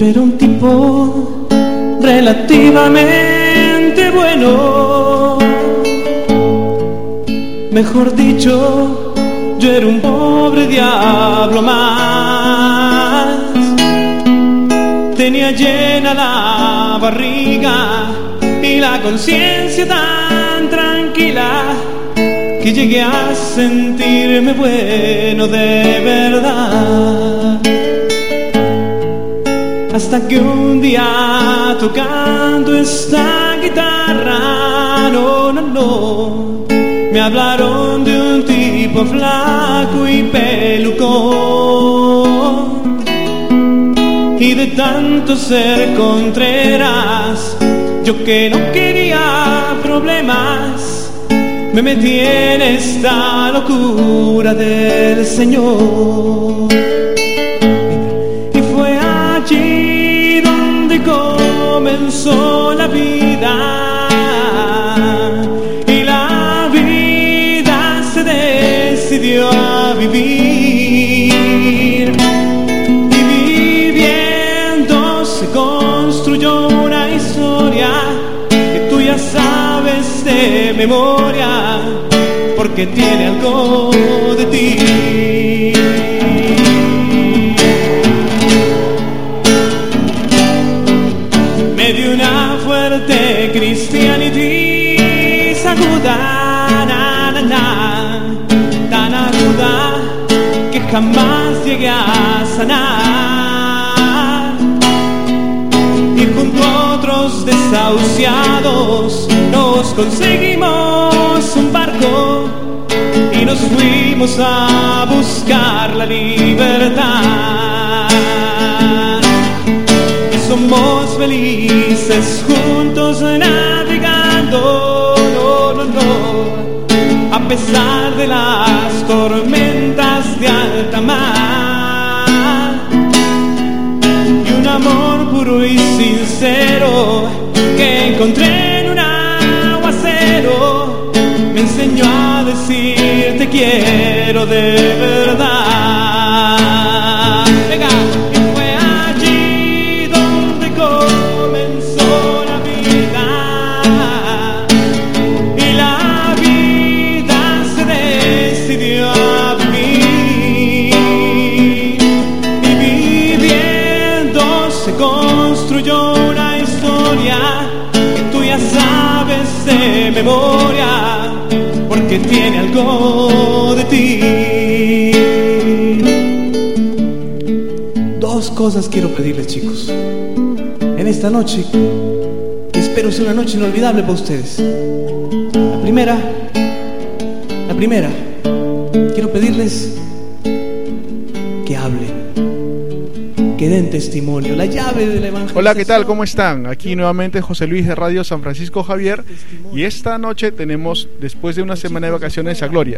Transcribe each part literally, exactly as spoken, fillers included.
Yo era un tipo relativamente bueno. Mejor dicho, yo era un pobre diablo más. Tenía llena la barriga y la conciencia tan tranquila que llegué a sentirme bueno de verdad. Hasta que un día, tocando esta guitarra, no, no, no, me hablaron de un tipo flaco y pelucón. Y de tanto ser Contreras, yo que no quería problemas, me metí en esta locura del Señor. Y fue allí donde comenzó la vida, y la vida se decidió a vivir. Y viviendo se construyó una historia que tú ya sabes de memoria, porque tiene algo de ti. Me dio una fuerte cristianitis aguda, na, na, na, tan aguda que jamás llegué a sanar. Y junto a otros desahuciados nos conseguimos un barco y nos fuimos a buscar la libertad. Y somos felices juntos navegando, no, no, no, a pesar de las tormentas de alta mar. Y un amor puro y sincero que encontré en un aguacero me enseñó a decir te quiero de verdad. Venga. Y fue allí donde comenzó la vida, y la vida se decidió a vivir. Y viviendo se construyó una historia que tú ya sabes de memoria, porque tiene algo de ti. Dos cosas quiero pedirles, chicos, en esta noche, que espero sea una noche inolvidable para ustedes. La primera, la primera, quiero pedirles que hablen, que den testimonio, la llave del evangelio. Hola, ¿qué tal? ¿Cómo están? Aquí nuevamente José Luis de Radio San Francisco Javier, y esta noche tenemos, después de una semana de vacaciones, a Gloria.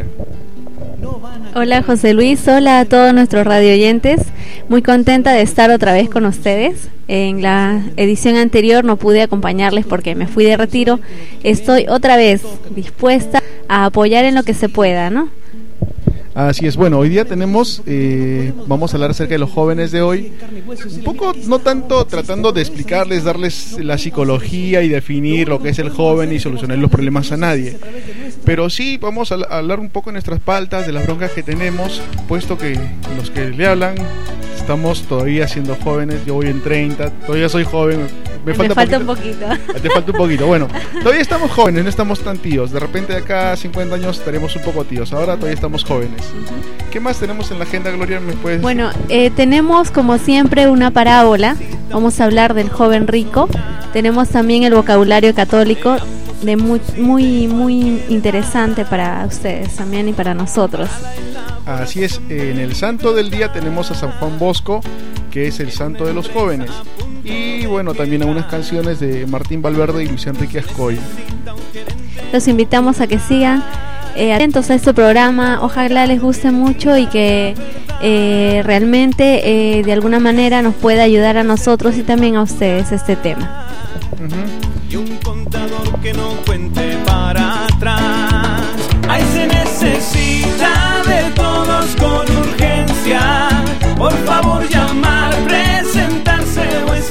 Hola José Luis, hola a todos nuestros radioyentes, muy contenta de estar otra vez con ustedes. En la edición anterior no pude acompañarles porque me fui de retiro. Estoy otra vez dispuesta a apoyar en lo que se pueda, ¿no? Así es, bueno, hoy día tenemos, eh, vamos a hablar acerca de los jóvenes de hoy, un poco, no tanto tratando de explicarles, darles la psicología y definir lo que es el joven y solucionar los problemas a nadie, pero sí vamos a hablar un poco en nuestras pautas de las broncas que tenemos, puesto que los que le hablan estamos todavía siendo jóvenes. Yo voy en treinta, todavía soy joven. Me falta, Te falta poquito. un poquito. Te falta un poquito. Bueno, todavía estamos jóvenes, no estamos tan tíos. De repente de acá a cincuenta años estaremos un poco tíos. Ahora todavía estamos jóvenes. Uh-huh. ¿Qué más tenemos en la agenda, Gloria? ¿Me puedes Bueno, eh, tenemos como siempre una parábola. Vamos a hablar del joven rico. Tenemos también el vocabulario católico, de muy, muy, muy interesante para ustedes también y para nosotros. Así es, en el santo del día tenemos a San Juan Bosco, que es el santo de los jóvenes. Y bueno, también a unas canciones de Martín Valverde y Luis Enrique Ascoy. Los invitamos a que sigan eh, atentos a este programa. Ojalá les guste mucho y que eh, realmente eh, de alguna manera nos pueda ayudar a nosotros y también a ustedes este tema. Uh-huh. Y un contador que no cuente para atrás. Ahí se necesita de todos con urgencia. Por favor llamar, presentarse o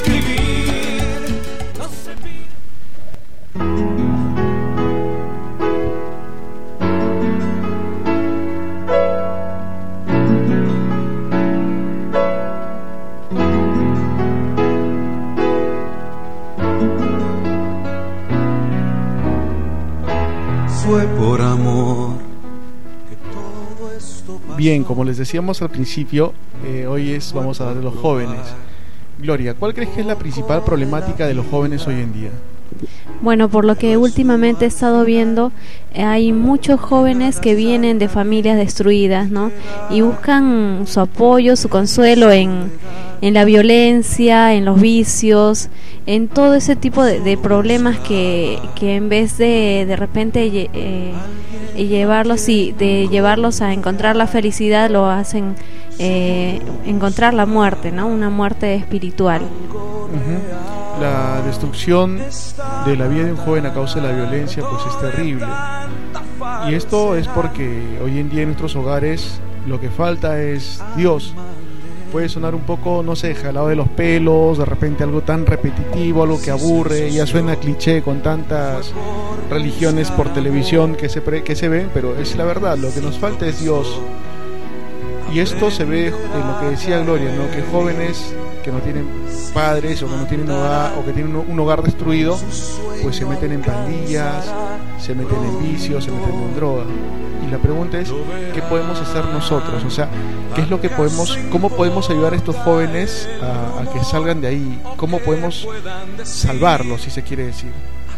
como les decíamos al principio, eh, hoy es vamos a hablar de los jóvenes. Gloria, ¿cuál crees que es la principal problemática de los jóvenes hoy en día? Bueno, por lo que últimamente he estado viendo, hay muchos jóvenes que vienen de familias destruidas, ¿no? Y buscan su apoyo, su consuelo en, en la violencia, en los vicios, en todo ese tipo de, de problemas que, que en vez de de repente eh, llevarlos y de llevarlos a encontrar la felicidad, lo hacen eh, encontrar la muerte, ¿no? Una muerte espiritual. Uh-huh. La destrucción de la vida de un joven a causa de la violencia pues es terrible, y esto es porque hoy en día en nuestros hogares lo que falta es Dios. Puede sonar un poco, no sé, jalado de los pelos, de repente algo tan repetitivo, algo que aburre, ya suena cliché con tantas religiones por televisión que se, pre- que se ven, pero es la verdad, lo que nos falta es Dios. Y esto se ve en lo que decía Gloria, ¿no? Que jóvenes que no tienen padres o que no tienen hogar o que tienen un hogar destruido, pues se meten en pandillas, se meten en vicios, se meten en droga. Y la pregunta es, ¿qué podemos hacer nosotros? O sea, ¿qué es lo que podemos, cómo podemos ayudar a estos jóvenes a, a que salgan de ahí? ¿Cómo podemos salvarlos, si se quiere decir?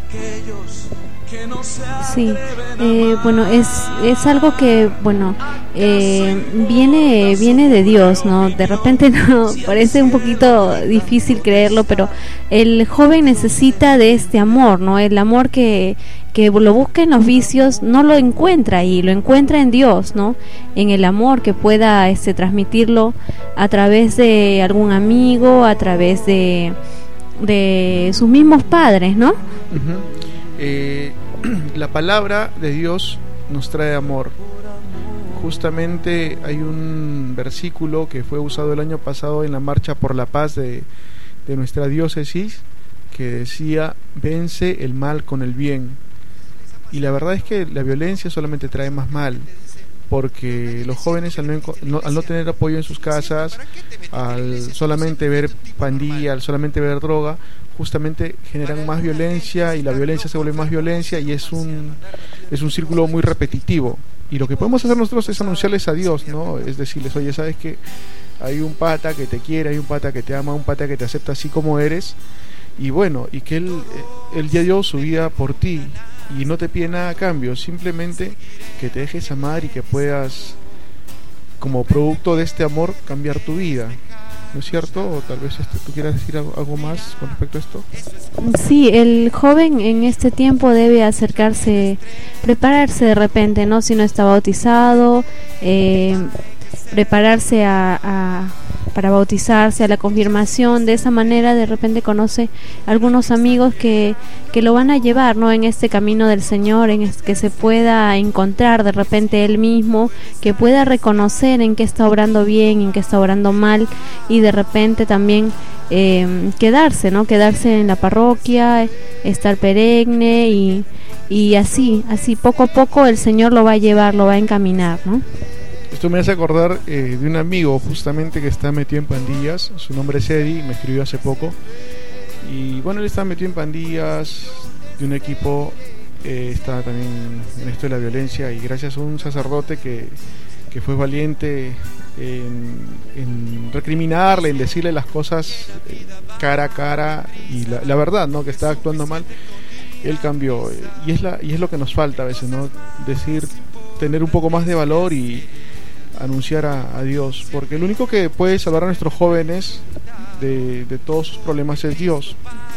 Sí, eh, bueno, es es algo que, bueno, eh, viene viene de Dios, ¿no? De repente no parece un poquito difícil creerlo, pero el joven necesita de este amor, ¿no? El amor que que lo busca en los vicios no lo encuentra ahí, lo encuentra en Dios, ¿no? En el amor que pueda este transmitirlo a través de algún amigo, a través de de sus mismos padres, ¿no? Uh-huh. Eh, la palabra de Dios nos trae amor. Justamente hay un versículo que fue usado el año pasado en la marcha por la paz de, de nuestra diócesis, que decía: vence el mal con el bien. Y la verdad es que la violencia solamente trae más mal, porque los jóvenes al no, no, al no tener apoyo en sus casas, al solamente ver pandilla, al solamente ver droga, justamente generan más violencia, y la violencia se vuelve más violencia, y es un es un círculo muy repetitivo. Y lo que podemos hacer nosotros es anunciarles a Dios, ¿no? Es decirles: oye, ¿sabes qué? Hay un pata que te quiere, hay un pata que te ama, un pata que te acepta así como eres, y bueno, y que él, él ya dio su vida por ti, y no te pide nada a cambio, simplemente que te dejes amar y que puedas, como producto de este amor, cambiar tu vida. ¿No es cierto? O tal vez este, tú quieras decir algo, algo más con respecto a esto. Sí, el joven en este tiempo debe acercarse, prepararse de repente, ¿no? Si no está bautizado, eh, prepararse a, a para bautizarse, a la confirmación. De esa manera de repente conoce algunos amigos que, que lo van a llevar, ¿no? En este camino del Señor, en es, que se pueda encontrar de repente él mismo, que pueda reconocer en qué está obrando bien, en qué está obrando mal, y de repente también eh, quedarse, ¿no? Quedarse en la parroquia, estar perenne, y, y así, así poco a poco el Señor lo va a llevar, lo va a encaminar, ¿no? Esto me hace acordar eh, de un amigo justamente que está metido en pandillas. Su nombre es Eddie, me escribió hace poco. Y bueno, él está metido en pandillas de un equipo, eh, está también en esto de la violencia, y gracias a un sacerdote que, que fue valiente en, en recriminarle, en decirle las cosas cara a cara y la, la verdad, ¿no? Que estaba actuando mal, él cambió. Y es, la, y es lo que nos falta a veces, ¿no? Decir, tener un poco más de valor y anunciar a, a Dios, porque el único que puede salvar a nuestros jóvenes de, de todos sus problemas es Dios.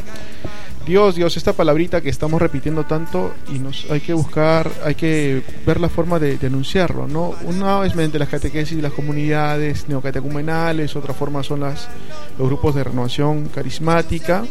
Dios, Dios, esta palabrita que estamos repitiendo tanto, y nos hay que buscar, hay que ver la forma de, de anunciarlo, ¿no? Una es mediante las catequesis y las comunidades neocatecumenales, otra forma son las los grupos de renovación carismática,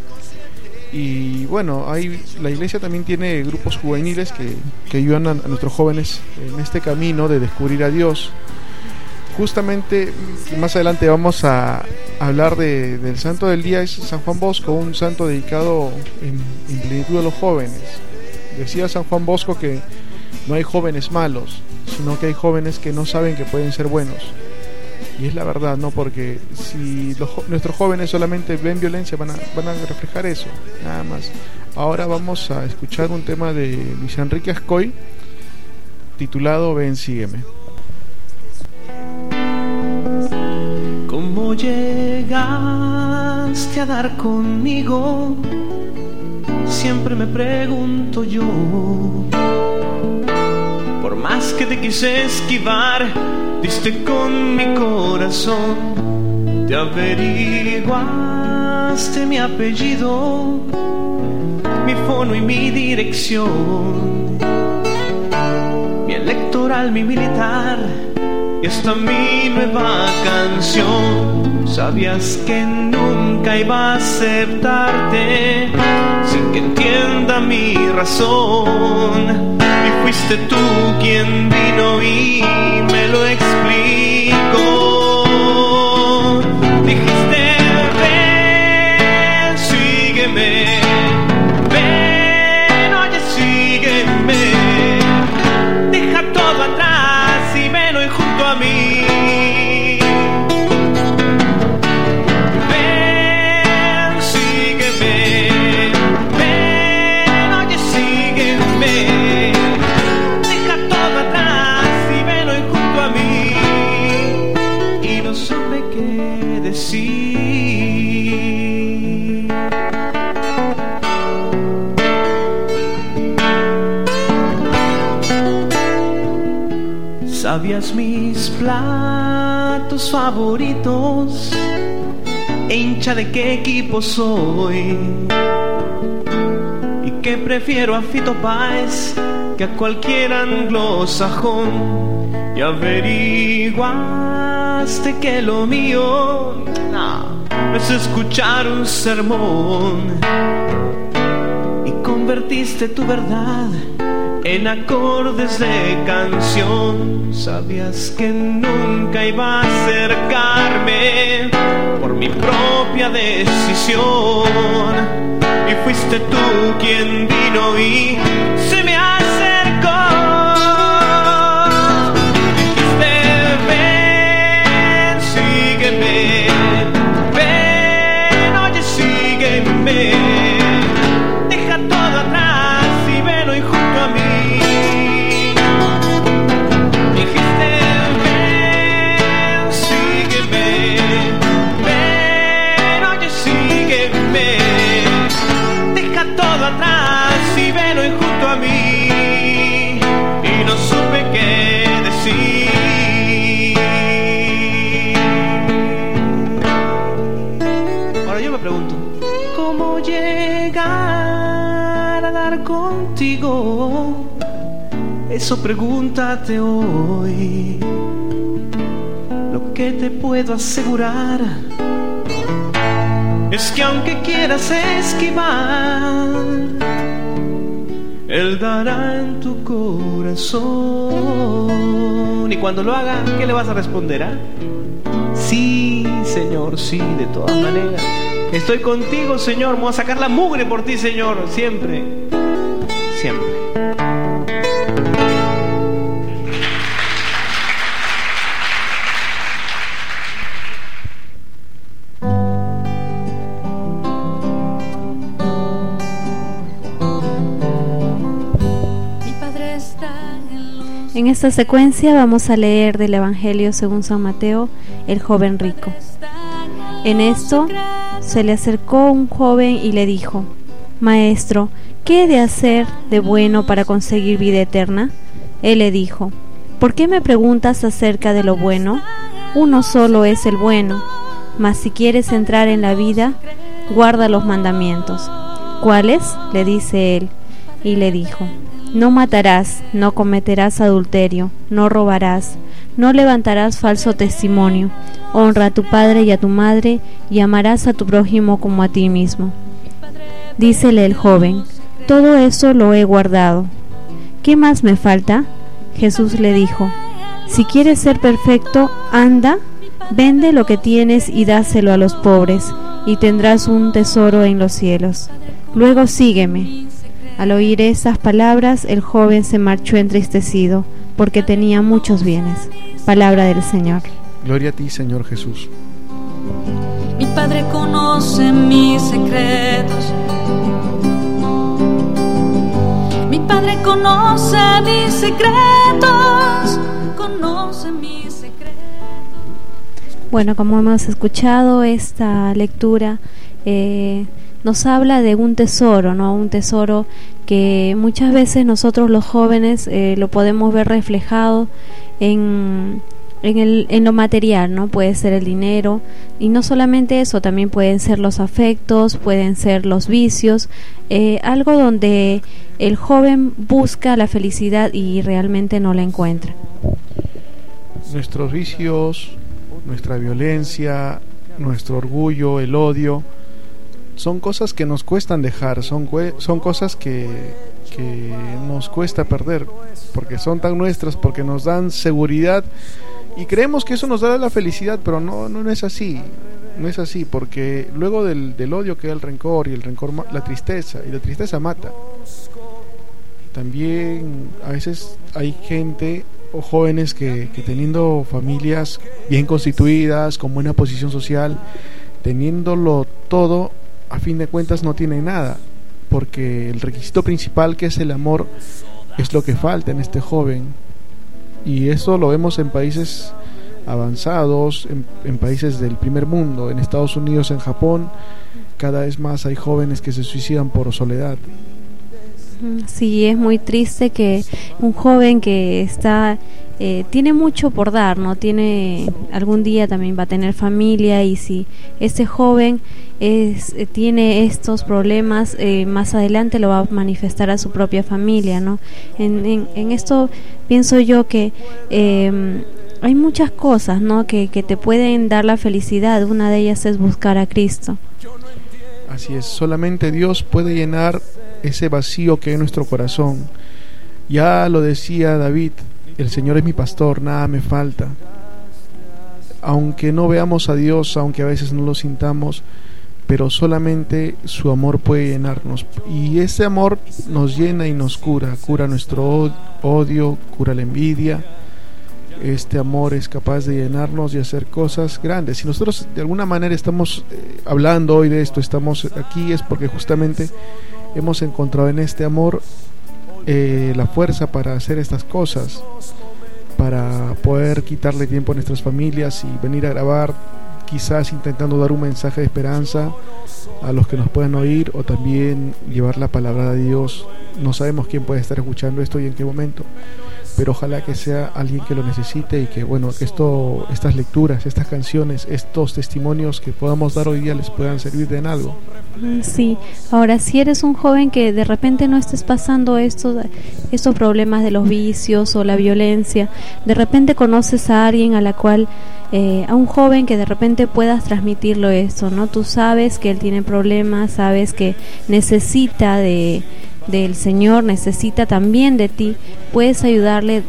y bueno, hay, la iglesia también tiene grupos juveniles que, que ayudan a, a nuestros jóvenes en este camino de descubrir a Dios. Justamente más adelante vamos a hablar de, del santo del día, es San Juan Bosco, un santo dedicado en, en plenitud a los jóvenes. Decía San Juan Bosco que no hay jóvenes malos, sino que hay jóvenes que no saben que pueden ser buenos. Y es la verdad, ¿no? Porque si los, nuestros jóvenes solamente ven violencia, van a, van a reflejar eso, nada más. Ahora vamos a escuchar un tema de Luis Enrique Ascoy, titulado Ven, sígueme. llegaste a dar conmigo? Siempre me pregunto yo. Por más que te quise esquivar, diste con mi corazón. Te averiguaste mi apellido, mi fono y mi dirección, mi electoral, mi militar y hasta mi nueva canción. Sabías que nunca iba a aceptarte sin que entienda mi razón, y fuiste tú quien vino y me lo explicó. Dijiste, ven, sígueme, ven, oye, sígueme, deja todo atrás y ven hoy junto a mí. Sí. Sabías mis platos favoritos e hincha de qué equipo soy, y que prefiero a Fito Páez que a cualquier anglosajón, y averiguaste que lo mío no, no es escuchar un sermón, y convertiste tu verdad en acordes de canción. Sabías que nunca iba a acercarme por mi propia decisión, y fuiste tú quien vino y se me acercó. Ven, oye, sígueme, deja todo atrás y ven hoy junto a mí. Dijiste, ven, sígueme, ven, oye, sígueme, deja todo atrás y ven hoy junto a mí. Y no supe qué decir. Pregunto, ¿cómo llegar a dar contigo? Eso pregúntate hoy. Lo que te puedo asegurar es que aunque quieras esquivar, Él dará en tu corazón. Y cuando lo haga, ¿qué le vas a responder? ¿Ah? Sí, Señor, sí, de todas maneras. Estoy contigo, Señor. Voy a sacar la mugre por ti, Señor. Siempre. Siempre. En esta secuencia vamos a leer del Evangelio según San Mateo, el joven rico. En esto se le acercó un joven y le dijo: Maestro, ¿qué he de hacer de bueno para conseguir vida eterna? Él le dijo: ¿por qué me preguntas acerca de lo bueno? Uno solo es el bueno, mas si quieres entrar en la vida, guarda los mandamientos. ¿Cuáles? Le dice él, y le dijo: no matarás, no cometerás adulterio, no robarás, no levantarás falso testimonio, honra a tu padre y a tu madre, y amarás a tu prójimo como a ti mismo. Dícele el joven: todo eso lo he guardado. ¿Qué más me falta? Jesús le dijo: si quieres ser perfecto, anda, vende lo que tienes y dáselo a los pobres, y tendrás un tesoro en los cielos. Luego sígueme. Al oír esas palabras, el joven se marchó entristecido, porque tenía muchos bienes. Palabra del Señor. Gloria a ti, Señor Jesús. Mi Padre conoce mis secretos. Mi Padre conoce mis secretos. Conoce mis secretos. Bueno, como hemos escuchado, esta lectura eh, nos habla de un tesoro, ¿no? Un tesoro que muchas veces nosotros los jóvenes eh, lo podemos ver reflejado en, en, el, en lo material, ¿no? Puede ser el dinero, y no solamente eso, también pueden ser los afectos, pueden ser los vicios, eh, algo donde el joven busca la felicidad y realmente no la encuentra. Nuestros vicios, nuestra violencia, nuestro orgullo, el odio, son cosas que nos cuestan dejar, son, son cosas que, que nos cuesta perder, porque son tan nuestras, porque nos dan seguridad y creemos que eso nos da la felicidad, pero no, no, no es así, no es así, porque luego del, del odio queda el rencor, y el rencor la tristeza, y la tristeza mata. También a veces hay gente o jóvenes que, que teniendo familias bien constituidas, con buena posición social, teniéndolo todo, a fin de cuentas no tienen nada, porque el requisito principal, que es el amor, es lo que falta en este joven. Y eso lo vemos en países avanzados, en, en países del primer mundo, en Estados Unidos, en Japón. Cada vez más hay jóvenes que se suicidan por soledad. Sí, es muy triste que un joven que está eh, tiene mucho por dar, ¿no? Tiene, algún día también va a tener familia, y si ese joven es, eh, tiene estos problemas, eh, más adelante lo va a manifestar a su propia familia, ¿no? En, en, en esto pienso yo que eh, hay muchas cosas, ¿no? Que, que te pueden dar la felicidad. Una de ellas es buscar a Cristo. Así es, solamente Dios puede llenar ese vacío que hay en nuestro corazón. Ya lo decía David: el Señor es mi pastor, nada me falta. Aunque no veamos a Dios, aunque a veces no lo sintamos, pero solamente su amor puede llenarnos, y ese amor nos llena y nos cura, cura nuestro odio, cura la envidia. Este amor es capaz de llenarnos y hacer cosas grandes. Si nosotros de alguna manera estamos eh, hablando hoy de esto, estamos aquí, es porque justamente hemos encontrado en este amor eh, la fuerza para hacer estas cosas, para poder quitarle tiempo a nuestras familias y venir a grabar, quizás intentando dar un mensaje de esperanza a los que nos puedan oír, o también llevar la palabra de Dios. No sabemos quién puede estar escuchando esto y en qué momento, pero ojalá que sea alguien que lo necesite, y que bueno, esto, estas lecturas, estas canciones, estos testimonios que podamos dar hoy día les puedan servir de en algo. Sí, ahora si eres un joven que de repente no estés pasando estos, estos problemas de los vicios o la violencia, de repente conoces a alguien a la cual, eh, a un joven que de repente puedas transmitirlo esto, ¿no? Tú sabes que él tiene problemas, sabes que necesita de del Señor, necesita también de ti, puedes ayudarle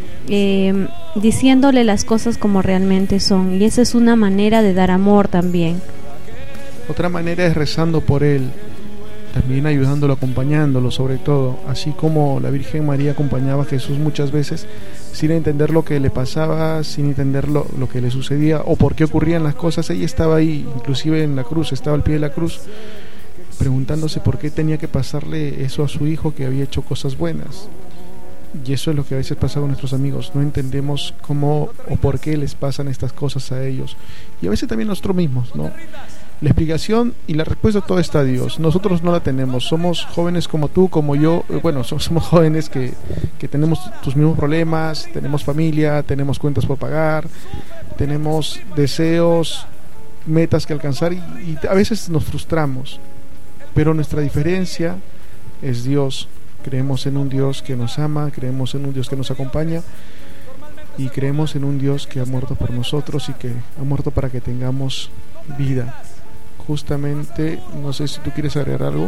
eh, diciéndole las cosas como realmente son, y esa es una manera de dar amor también. Otra manera es rezando por él, también ayudándolo, acompañándolo, sobre todo, así como la Virgen María acompañaba a Jesús muchas veces sin entender lo que le pasaba, sin entender lo, lo que le sucedía o por qué ocurrían las cosas. Ella estaba ahí, inclusive en la cruz, estaba al pie de la cruz, preguntándose por qué tenía que pasarle eso a su hijo, que había hecho cosas buenas. Y eso es lo que a veces pasa con nuestros amigos, no entendemos cómo o por qué les pasan estas cosas a ellos, y a veces también nosotros mismos, ¿no? La explicación y la respuesta a todo está Dios. Nosotros no la tenemos, somos jóvenes como tú, como yo. Bueno, somos jóvenes que, que tenemos tus mismos problemas, tenemos familia, tenemos cuentas por pagar, tenemos deseos, metas que alcanzar, y, y a veces nos frustramos. Pero nuestra diferencia es Dios. Creemos en un Dios que nos ama, creemos en un Dios que nos acompaña, y creemos en un Dios que ha muerto por nosotros y que ha muerto para que tengamos vida. Justamente, no sé si tú quieres agregar algo.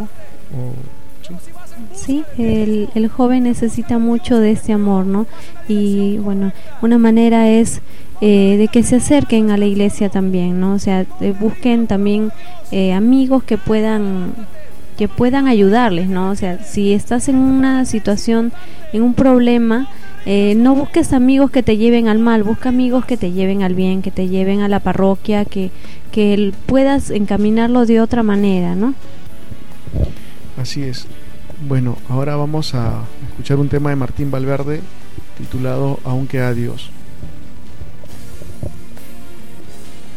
O, ¿sí? Sí, el, el joven necesita mucho de este amor, ¿no? Y bueno, una manera es eh, de que se acerquen a la iglesia también, ¿no? O sea, eh, busquen también eh, amigos que puedan que puedan ayudarles, ¿no? O sea, si estás en una situación, en un problema, eh, no busques amigos que te lleven al mal, busca amigos que te lleven al bien, que te lleven a la parroquia, que, que puedas encaminarlo de otra manera, ¿no? Así es. Bueno, ahora vamos a escuchar un tema de Martín Valverde titulado Aún queda Dios.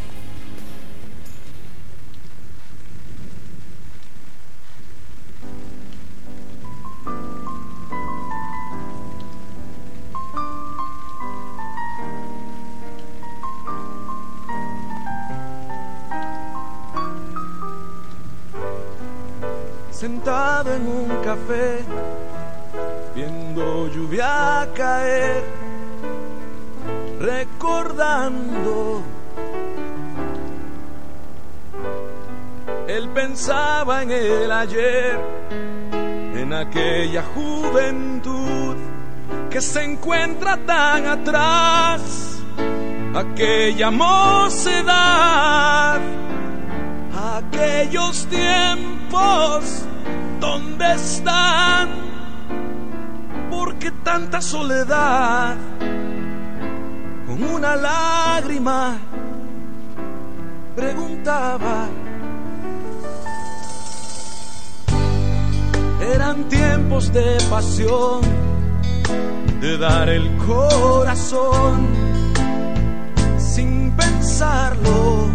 sentado en un café, viendo lluvia caer, recordando. Él pensaba en el ayer, en aquella juventud que se encuentra tan atrás, aquella mocedad, aquellos tiempos, ¿dónde están? ¿Por qué tanta soledad? Con una lágrima preguntaba. Eran tiempos de pasión, de dar el corazón sin pensarlo.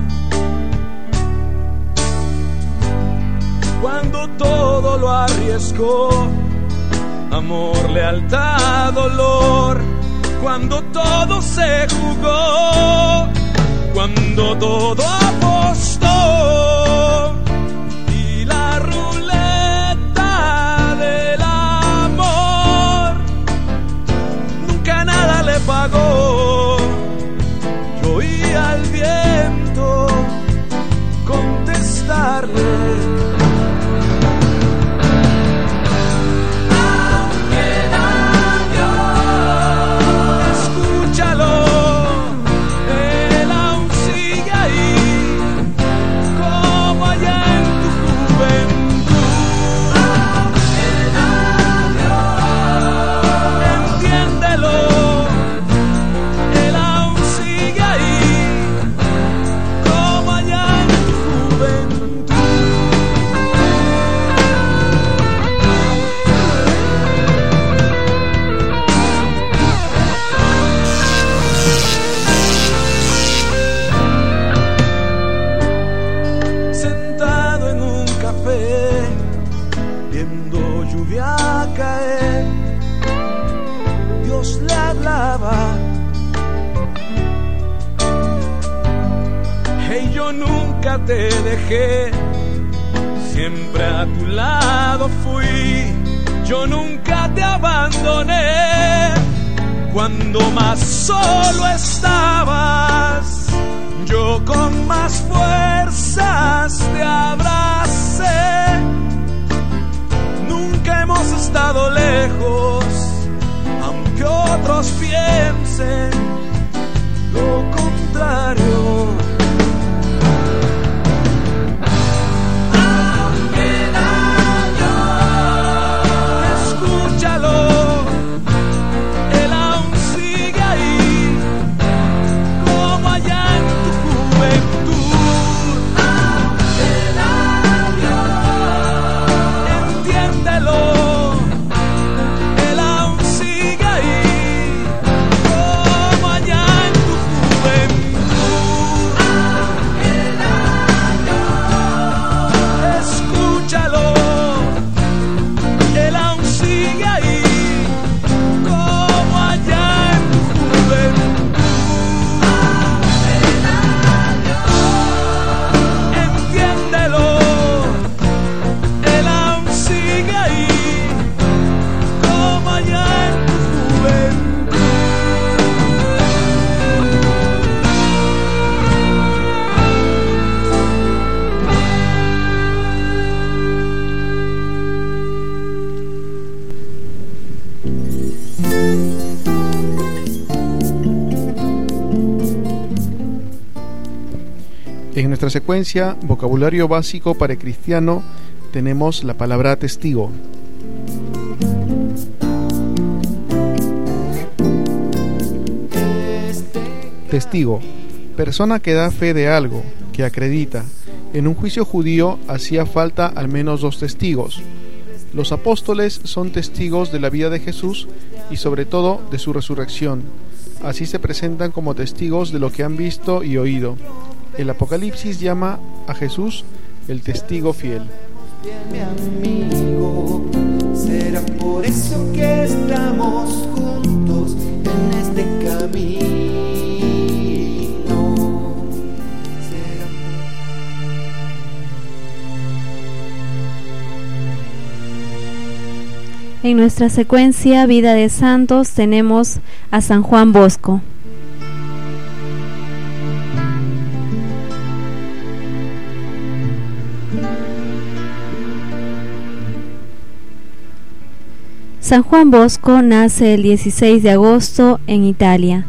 Cuando todo lo arriesgó, amor, lealtad, dolor. Cuando todo se jugó, cuando todo apostó, y la ruleta del amor nunca nada le pagó. Yo oía al viento contestarle. Nunca te dejé, siempre a tu lado fui. Yo nunca te abandoné. Cuando más solo estabas, yo con más fuerzas te abracé. Nunca hemos estado lejos, aunque otros piensen lo contrario. En nuestra secuencia, vocabulario básico para el cristiano, tenemos la palabra testigo. Testigo, persona que da fe de algo, que acredita. En un juicio judío hacía falta al menos dos testigos. Los apóstoles son testigos de la vida de Jesús y sobre todo de su resurrección. Así se presentan como testigos de lo que han visto y oído. El Apocalipsis llama a Jesús el testigo fiel. Mi amigo, será por eso que estamos juntos en este camino. Será... En nuestra secuencia Vida de Santos tenemos a San Juan Bosco. San Juan Bosco nace el dieciséis de agosto en Italia.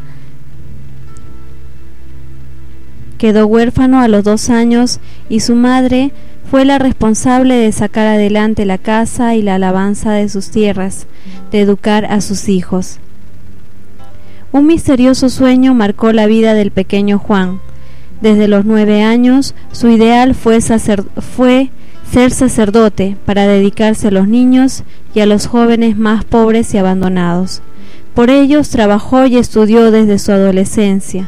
Quedó huérfano a los dos años y su madre fue la responsable de sacar adelante la casa y la alabanza de sus tierras, de educar a sus hijos. Un misterioso sueño marcó la vida del pequeño Juan. Desde los nueve años, su ideal fue, sacer- fue ser sacerdote para dedicarse a los niños y a los jóvenes más pobres y abandonados. Por ellos trabajó y estudió desde su adolescencia.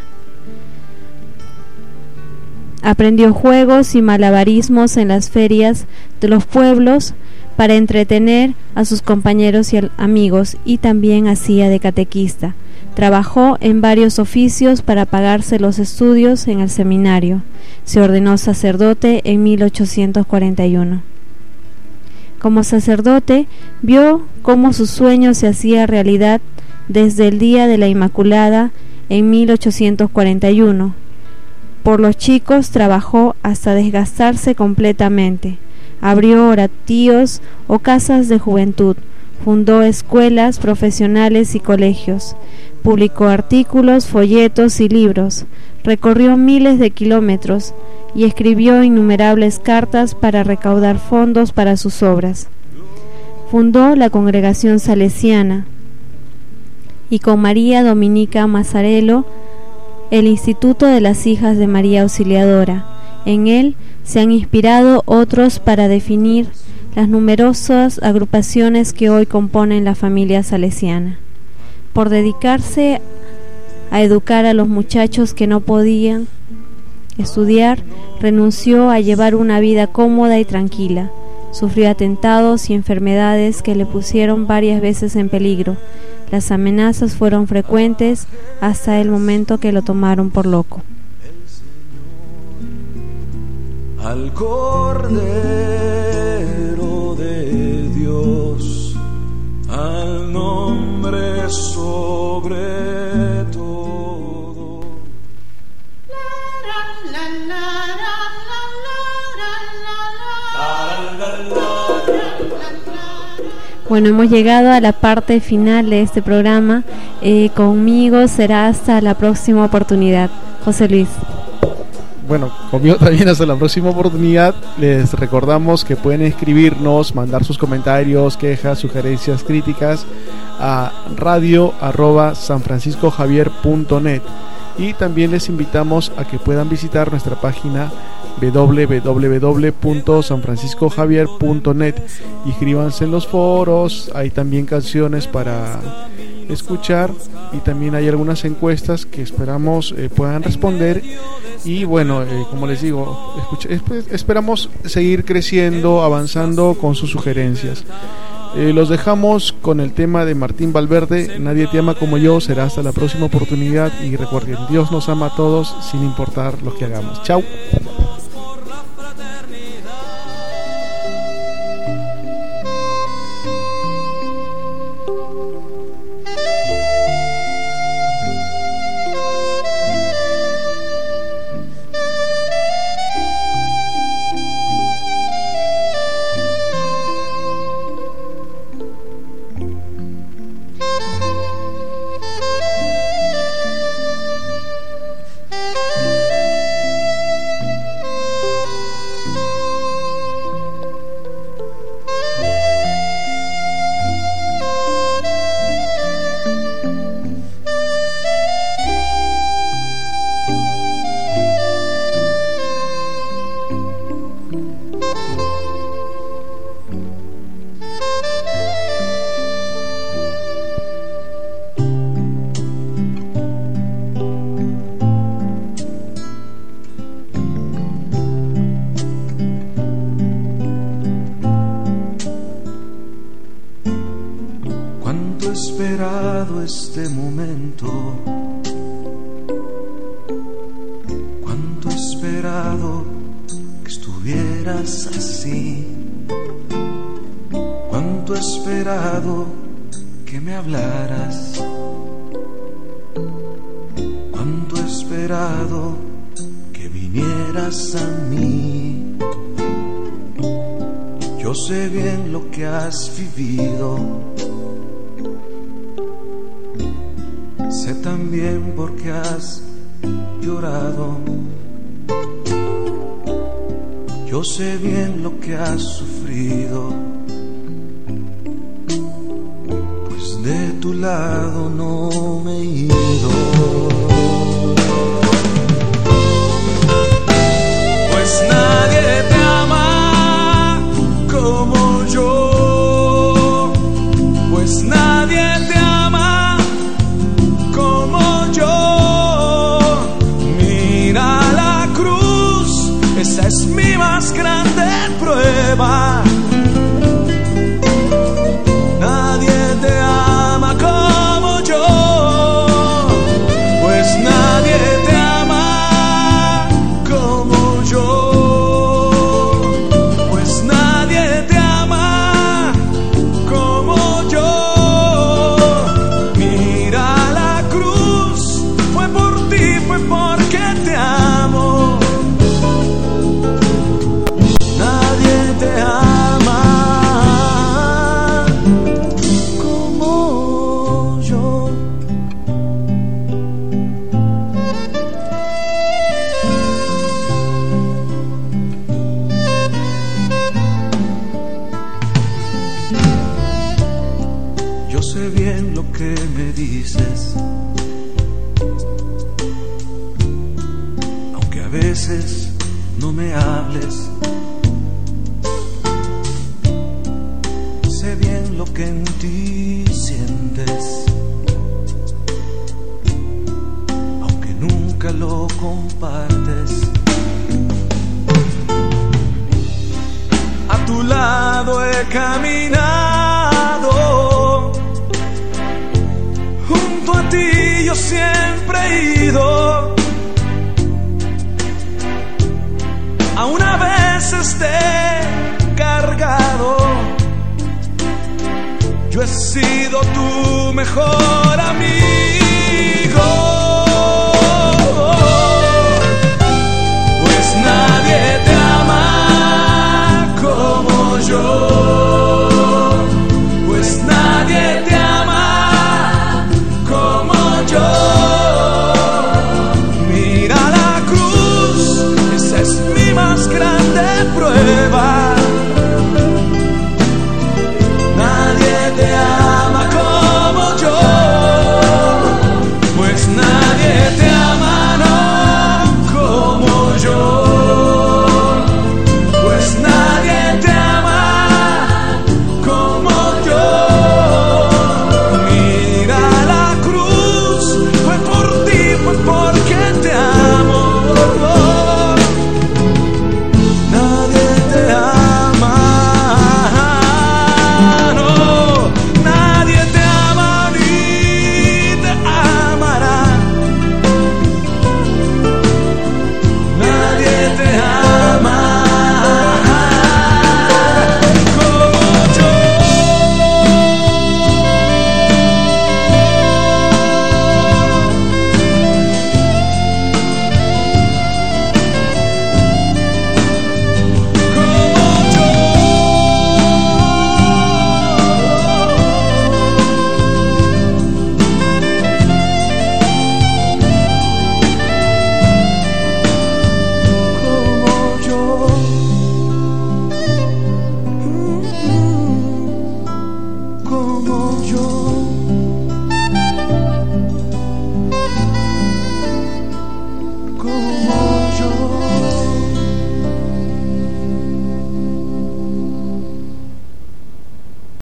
Aprendió juegos y malabarismos en las ferias de los pueblos para entretener a sus compañeros y amigos, y también hacía de catequista. Trabajó en varios oficios para pagarse los estudios en el seminario. Se ordenó sacerdote en mil ochocientos cuarenta y uno. Como sacerdote, vio cómo su sueño se hacía realidad desde el Día de la Inmaculada en mil ochocientos cuarenta y uno. Por los chicos trabajó hasta desgastarse completamente. Abrió oratorios o casas de juventud, fundó escuelas profesionales y colegios, publicó artículos, folletos y libros, recorrió miles de kilómetros y escribió innumerables cartas para recaudar fondos para sus obras. Fundó la Congregación Salesiana y con María Dominica Mazzarello el Instituto de las Hijas de María Auxiliadora. En él se han inspirado otros para definir las numerosas agrupaciones que hoy componen la familia salesiana. Por dedicarse a educar a los muchachos que no podían estudiar, renunció a llevar una vida cómoda y tranquila. Sufrió atentados y enfermedades que le pusieron varias veces en peligro. Las amenazas fueron frecuentes hasta el momento que lo tomaron por loco. Al Cordero de Dios, al nombre sobre todo. Bueno, hemos llegado a la parte final de este programa. Eh, conmigo será hasta la próxima oportunidad. José Luis. Bueno, conmigo también hasta la próxima oportunidad. Les recordamos que pueden escribirnos, mandar sus comentarios, quejas, sugerencias, críticas a radio arroba sanfranciscojavier punto net, y también les invitamos a que puedan visitar nuestra página doble u doble u doble u punto sanfranciscojavier punto net. Inscríbanse en los foros, hay también canciones para escuchar y también hay algunas encuestas que esperamos eh, puedan responder. Y bueno, eh, como les digo, escucha, esp- esperamos seguir creciendo, avanzando con sus sugerencias. Eh, los dejamos con el tema de Martín Valverde, Nadie te ama como yo. Será hasta la próxima oportunidad y recuerden, Dios nos ama a todos sin importar lo que hagamos. Chau. Esperado este momento, cuánto he esperado que estuvieras así, cuánto cuánto he esperado que me hablaras, cuánto he esperado que vinieras a mí. Yo sé bien lo que has vivido, sé también por qué has llorado. Yo sé bien lo que has sufrido, pues de tu lado no me he ido. Pues nadie te ama como yo, pues nadie te ama como yo. Mira la cruz, esa es mi más grande prueba. Nadie te ama como yo, pues nadie te ama como yo, pues nadie te ama como yo. Mira la cruz, fue por ti, fue porque te amo. Nadie te ama como yo. Yo sé bien lo que me dices, aunque a veces no me hables. Sé bien lo que en ti sientes, aunque nunca lo compartes. A tu lado he caminado, junto a ti yo siempre he ido. Aún a veces te he cargado, yo he sido tu mejor amigo.